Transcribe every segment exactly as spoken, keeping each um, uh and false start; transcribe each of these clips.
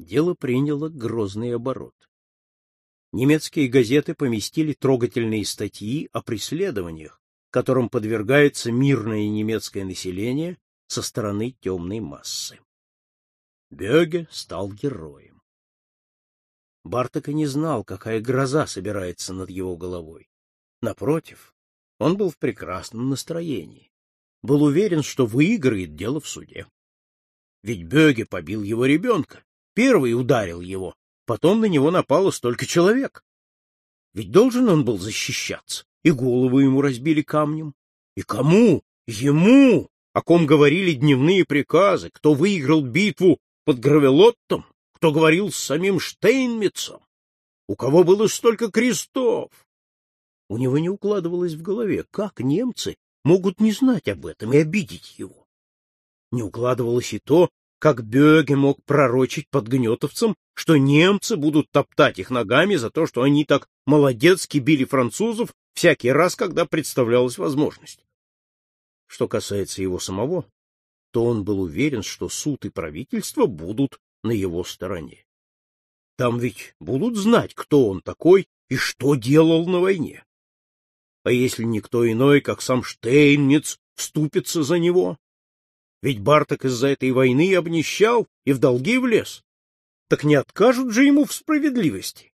дело приняло грозный оборот. Немецкие газеты поместили трогательные статьи о преследованиях, которым подвергается мирное немецкое население со стороны темной массы. Бёге стал героем. Барток и не знал, какая гроза собирается над его головой. Напротив, он был в прекрасном настроении. Был уверен, что выиграет дело в суде. Ведь Бёге побил его ребенка, первый ударил его, потом на него напало столько человек. Ведь должен он был защищаться, и голову ему разбили камнем. И кому? Ему! О ком говорили дневные приказы, кто выиграл битву под Гравелоттом, кто говорил с самим Штейнмитцем, у кого было столько крестов. У него не укладывалось в голове, как немцы могут не знать об этом и обидеть его. Не укладывалось и то, как Бёге мог пророчить подгнетовцам, что немцы будут топтать их ногами за то, что они так молодецки били французов всякий раз, когда представлялась возможность. Что касается его самого, то он был уверен, что суд и правительство будут на его стороне. Там ведь будут знать, кто он такой и что делал на войне. А если никто иной, как сам Штейнмитц, вступится за него? Ведь Барток из-за этой войны обнищал и в долги влез. Так не откажут же ему в справедливости.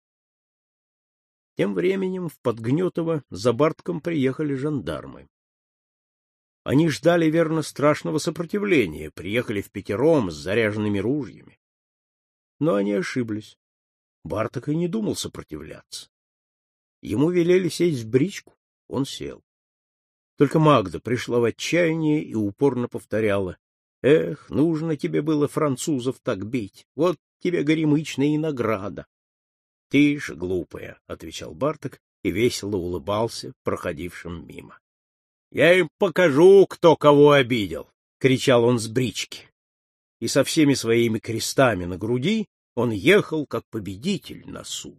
Тем временем в Подгнетово за Бартком приехали жандармы. Они ждали, верно, страшного сопротивления, приехали впятером с заряженными ружьями. Но они ошиблись. Барток и не думал сопротивляться. Ему велели сесть в бричку, он сел. Только Магда пришла в отчаяние и упорно повторяла: «Эх, нужно тебе было французов так бить, вот тебе горемычная и награда». «Ты ж глупая», — отвечал Барток и весело улыбался проходившим мимо. «Я им покажу, кто кого обидел», — кричал он с брички. И со всеми своими крестами на груди он ехал как победитель на суд.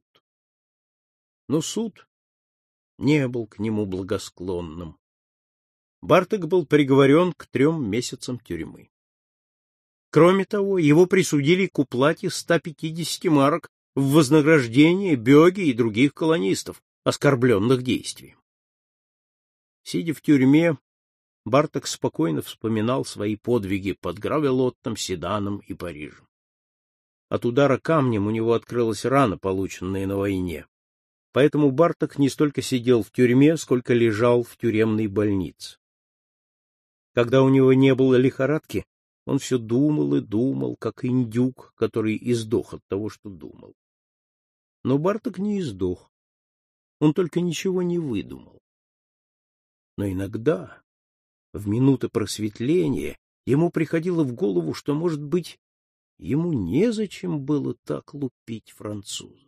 Но суд не был к нему благосклонным. Барток был приговорен к трем месяцам тюрьмы. Кроме того, его присудили к уплате ста пятидесяти марок в вознаграждение Бёге и других колонистов, оскорбленных действием. Сидя в тюрьме, Барток спокойно вспоминал свои подвиги под Гравелоттом, Седаном и Парижем. От удара камнем у него открылась рана, полученная на войне. Поэтому Барток не столько сидел в тюрьме, сколько лежал в тюремной больнице. Когда у него не было лихорадки, он все думал и думал, как индюк, который издох от того, что думал. Но Барток не издох. Он только ничего не выдумал. Но иногда, в минуты просветления, ему приходило в голову, что, может быть, ему незачем было так лупить французов.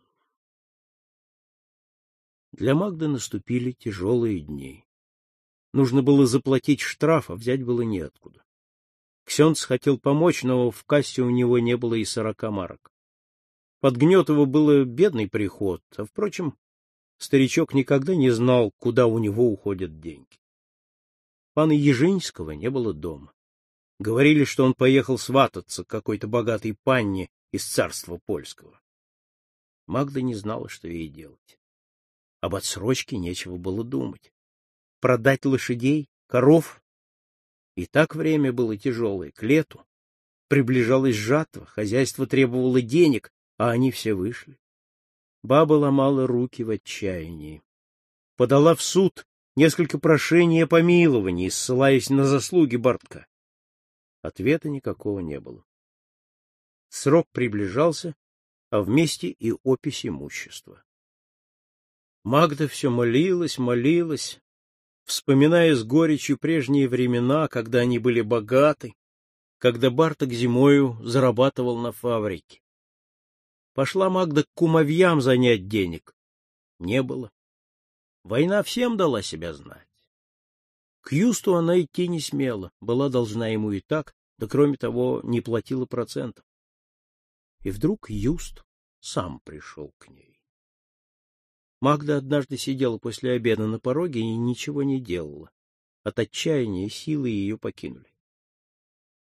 Для Магды наступили тяжелые дни. Нужно было заплатить штраф, а взять было неоткуда. Ксенц хотел помочь, но в кассе у него не было и сорока марок. Подгнетово было бедный приход, а, впрочем, старичок никогда не знал, куда у него уходят деньги. Пана Ежинского не было дома. Говорили, что он поехал свататься к какой-то богатой панне из царства польского. Магда не знала, что ей делать. Об отсрочке нечего было думать. Продать лошадей, коров. И так время было тяжелое, к лету. Приближалась жатва, хозяйство требовало денег, а они все вышли. Баба ломала руки в отчаянии. Подала в суд несколько прошений о помиловании, ссылаясь на заслуги Бартка. Ответа никакого не было. Срок приближался, а вместе и опись имущества. Магда все молилась, молилась, вспоминая с горечью прежние времена, когда они были богаты, когда Барток зимою зарабатывал на фабрике. Пошла Магда к кумовьям занять денег. Не было. Война всем дала себя знать. К Юсту она идти не смела, была должна ему и так, да кроме того не платила процентов. И вдруг Юст сам пришел к ней. Магда однажды сидела после обеда на пороге и ничего не делала. От отчаяния силы ее покинули.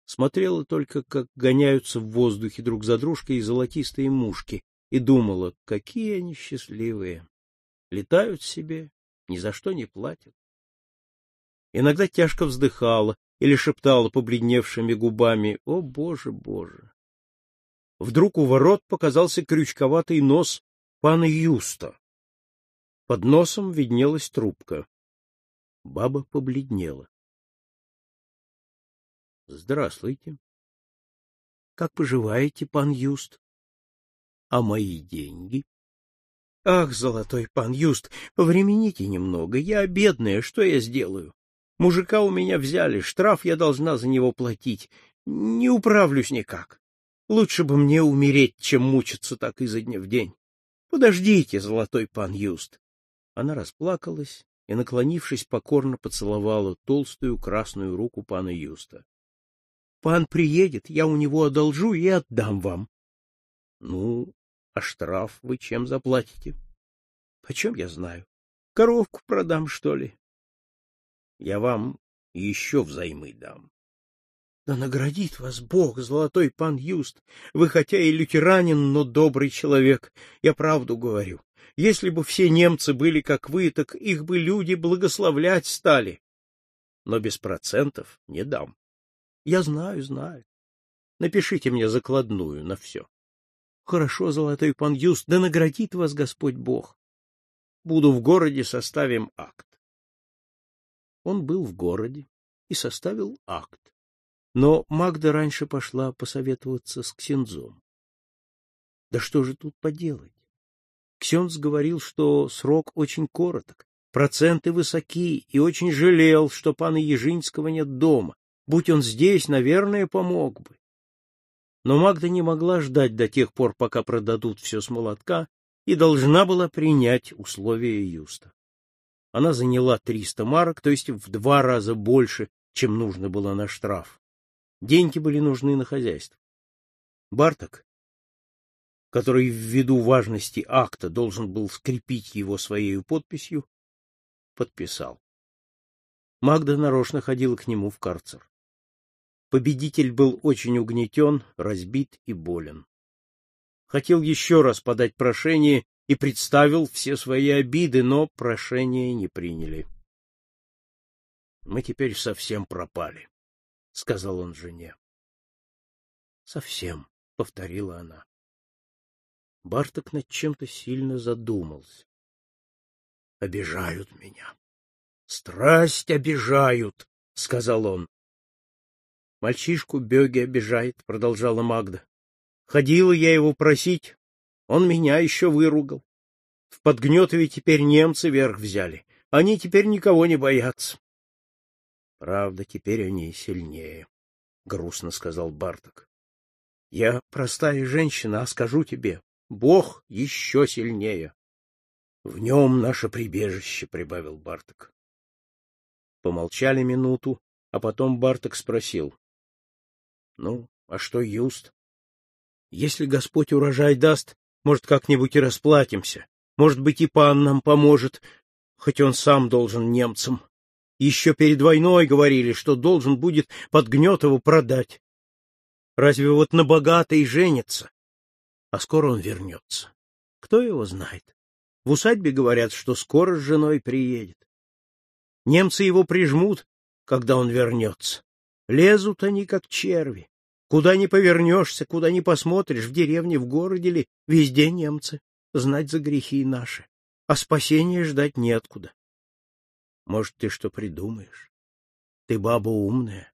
смотрела только, как гоняются в воздухе друг за дружкой золотистые мушки, и думала, какие они счастливые. Летают себе, ни за что не платят. Иногда тяжко вздыхала или шептала побледневшими губами: «О, Боже, Боже!» Вдруг у ворот показался крючковатый нос пана Юста. Под носом виднелась трубка. Баба побледнела. — Здравствуйте. — Как поживаете, пан Юст? — А мои деньги? — Ах, золотой пан Юст, повремените немного. Я бедная, что я сделаю? Мужика у меня взяли, штраф я должна за него платить. Не управлюсь никак. Лучше бы мне умереть, чем мучиться так изо дня в день. Подождите, золотой пан Юст. Она расплакалась и, наклонившись, покорно поцеловала толстую красную руку пана Юста. — Пан приедет, я у него одолжу и отдам вам. — Ну, а штраф вы чем заплатите? — Почем я знаю? Коровку продам, что ли? — Я вам еще взаймы дам. — Да наградит вас Бог, золотой пан Юст. Вы хотя и лютеранин, но добрый человек. Я правду говорю. Если бы все немцы были как вы, так их бы люди благословлять стали. Но без процентов не дам. Я знаю, знаю. Напишите мне закладную на все. Хорошо, золотой пан Юст, да наградит вас Господь Бог. Буду в городе, составим акт. Он был в городе и составил акт. Но Магда раньше пошла посоветоваться с ксензом. Да что же тут поделать? Ксенз говорил, что срок очень короток, проценты высоки, и очень жалел, что пана Ежинского нет дома. Будь он здесь, наверное, помог бы. Но Магда не могла ждать до тех пор, пока продадут все с молотка, и должна была принять условия Юста. Она заняла триста марок, то есть в два раза больше, чем нужно было на штраф. Деньги были нужны на хозяйство. Барток, который ввиду важности акта должен был скрепить его своей подписью, подписал. Магда нарочно ходила к нему в карцер. Победитель был очень угнетен, разбит и болен. Хотел еще раз подать прошение и представил все свои обиды, но прошение не приняли. — Мы теперь совсем пропали, — сказал он жене. — Совсем, — повторила она. Барток над чем-то сильно задумался. — Обижают меня. Страсть обижают, — сказал он. — Мальчишку Бёги обижает, — продолжала Магда. — Ходила я его просить, он меня еще выругал. В Подгнетове теперь немцы верх взяли. Они теперь никого не боятся. — Правда, теперь они сильнее, — грустно сказал Барток. — Я простая женщина, а скажу тебе, Бог еще сильнее. — В нем наше прибежище, — прибавил Барток. Помолчали минуту, а потом Барток спросил. — Ну, а что Юст? — Если Господь урожай даст, может, как-нибудь и расплатимся. Может быть, и пан нам поможет, хоть он сам должен немцам. Еще перед войной говорили, что должен будет Подгнетову продать. Разве вот на богатой женится? А скоро он вернется. Кто его знает? В усадьбе говорят, что скоро с женой приедет. Немцы его прижмут, когда он вернется. Лезут они, как черви. Куда ни повернешься, куда ни посмотришь, в деревне, в городе ли, везде немцы. Знать за грехи наши. А спасения ждать неоткуда. Может, ты что придумаешь? Ты баба умная.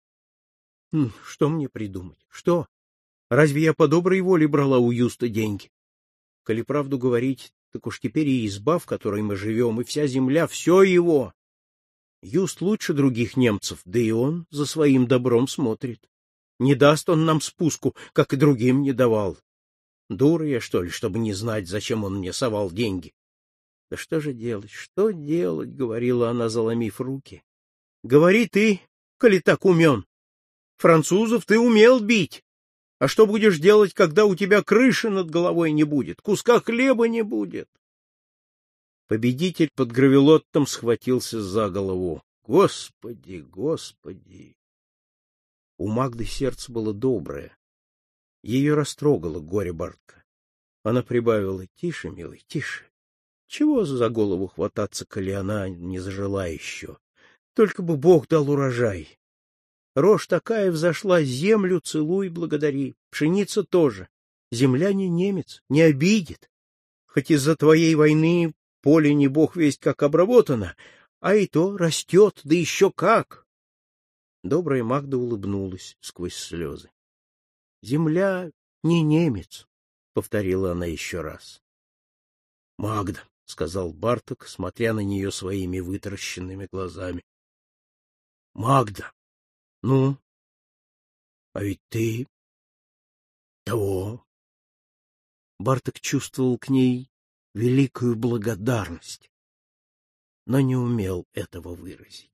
Что мне придумать? Что? Разве я по доброй воле брала у Юста деньги? Коли правду говорить, так уж теперь и изба, в которой мы живем, и вся земля, все его. Юст лучше других немцев, да и он за своим добром смотрит. Не даст он нам спуску, как и другим не давал. Дура я, что ли, чтобы не знать, зачем он мне совал деньги? Да что же делать, что делать, — говорила она, заломив руки. Говори ты, коли так умен. Французов ты умел бить. А что будешь делать, когда у тебя крыши над головой не будет, куска хлеба не будет? Победитель под гравелоттом схватился за голову. Господи, Господи! У Магды сердце было доброе. Ее растрогало горе Бартка. Она прибавила: — Тише, милый, тише. Чего за голову хвататься, коли она не зажила еще? Только бы Бог дал урожай. Рожь такая взошла, землю целуй, благодари. Пшеница тоже. Земля не немец, не обидит. Хоть из-за твоей войны поле не бог весть как обработано, а и то растет, да еще как. Добрая Магда улыбнулась сквозь слезы. — Земля не немец, — повторила она еще раз. — Магда, — сказал Барток, смотря на нее своими вытаращенными глазами. — Магда, ну, а ведь ты того. Барток чувствовал к ней великую благодарность, но не умел этого выразить.